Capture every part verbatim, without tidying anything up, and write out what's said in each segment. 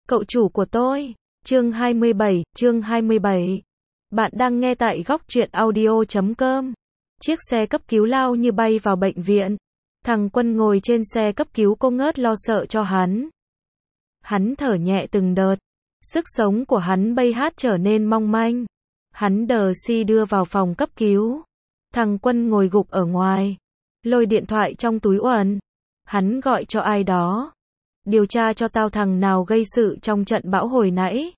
Cậu chủ của tôi. Chương hai mươi bảy, chương hai mươi bảy. Bạn đang nghe tại góc truyện audio chấm com. Chiếc xe cấp cứu lao như bay vào bệnh viện. Thằng Quân ngồi trên xe cấp cứu cô ngớt lo sợ cho hắn. Hắn thở nhẹ từng đợt. Sức sống của hắn bay hát trở nên mong manh. Hắn đờ si đưa vào phòng cấp cứu. Thằng Quân ngồi gục ở ngoài. Lôi điện thoại trong túi quần. Hắn gọi cho ai đó. Điều tra cho tao thằng nào gây sự trong trận bão hồi nãy.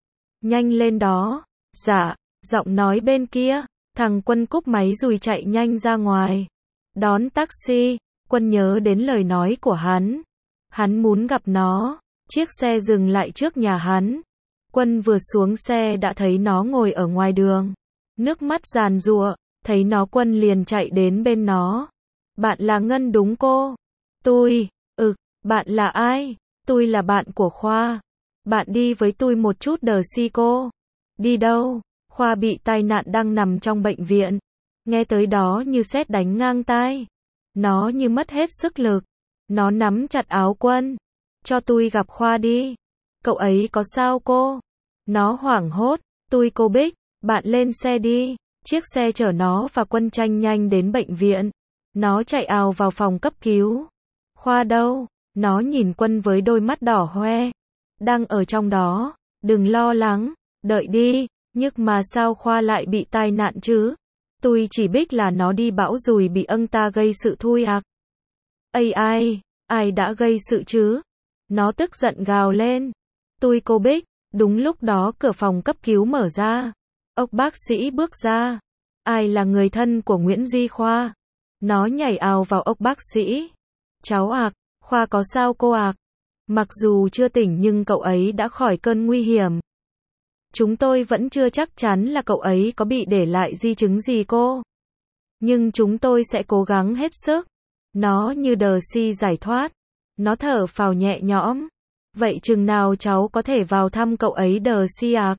Nhanh lên đó. Dạ. Giọng nói bên kia. Thằng Quân cúp máy rồi chạy nhanh ra ngoài. Đón taxi. Quân nhớ đến lời nói của hắn. Hắn muốn gặp nó. Chiếc xe dừng lại trước nhà hắn. Quân vừa xuống xe đã thấy nó ngồi ở ngoài đường. Nước mắt giàn giụa. Thấy nó Quân liền chạy đến bên nó. Bạn là Ngân đúng cô? Tôi. Ừ. Bạn là ai? Tôi là bạn của Khoa. Bạn đi với tôi một chút đờ si cô. Đi đâu? Khoa bị tai nạn đang nằm trong bệnh viện. Nghe tới đó như sét đánh ngang tai. Nó như mất hết sức lực. Nó nắm chặt áo Quân. Cho tôi gặp Khoa đi. Cậu ấy có sao cô? Nó hoảng hốt. Tôi cô Bích. Bạn lên xe đi. Chiếc xe chở nó và Quân tranh nhanh đến bệnh viện. Nó chạy ào vào phòng cấp cứu. Khoa đâu? Nó nhìn Quân với đôi mắt đỏ hoe. Đang ở trong đó. Đừng lo lắng. Đợi đi. Nhưng mà sao Khoa lại bị tai nạn chứ? Tôi chỉ biết là nó đi bão rồi bị ông ta gây sự thôi ạ. Ây ai? Ai đã gây sự chứ? Nó tức giận gào lên. Tôi cô Bích. Đúng lúc đó cửa phòng cấp cứu mở ra. Ông bác sĩ bước ra. Ai là người thân của Nguyễn Duy Khoa? Nó nhảy ào vào ông bác sĩ. Cháu ạ. Khoa có sao cô ạ? Mặc dù chưa tỉnh nhưng cậu ấy đã khỏi cơn nguy hiểm. Chúng tôi vẫn chưa chắc chắn là cậu ấy có bị để lại di chứng gì cô. Nhưng chúng tôi sẽ cố gắng hết sức. Nó như đờ si giải thoát. Nó thở phào nhẹ nhõm. Vậy chừng nào cháu có thể vào thăm cậu ấy đờ si ạ?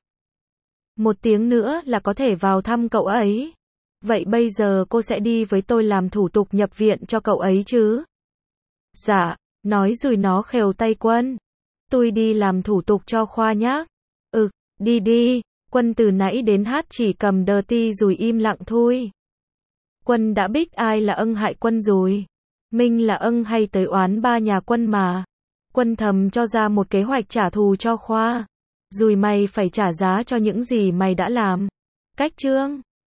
Một tiếng nữa là có thể vào thăm cậu ấy. Vậy bây giờ cô sẽ đi với tôi làm thủ tục nhập viện cho cậu ấy chứ? Dạ. Nói rồi nó khều tay Quân. Tôi đi làm thủ tục cho Khoa nhá. Ừ, đi đi. Quân từ nãy đến hát chỉ cầm đờ ti rồi im lặng thôi. Quân đã biết ai là ân hại Quân rồi. Minh là ân hay tới oán ba nhà Quân mà. Quân thầm cho ra một kế hoạch trả thù cho Khoa. Rồi mày phải trả giá cho những gì mày đã làm. Cách chương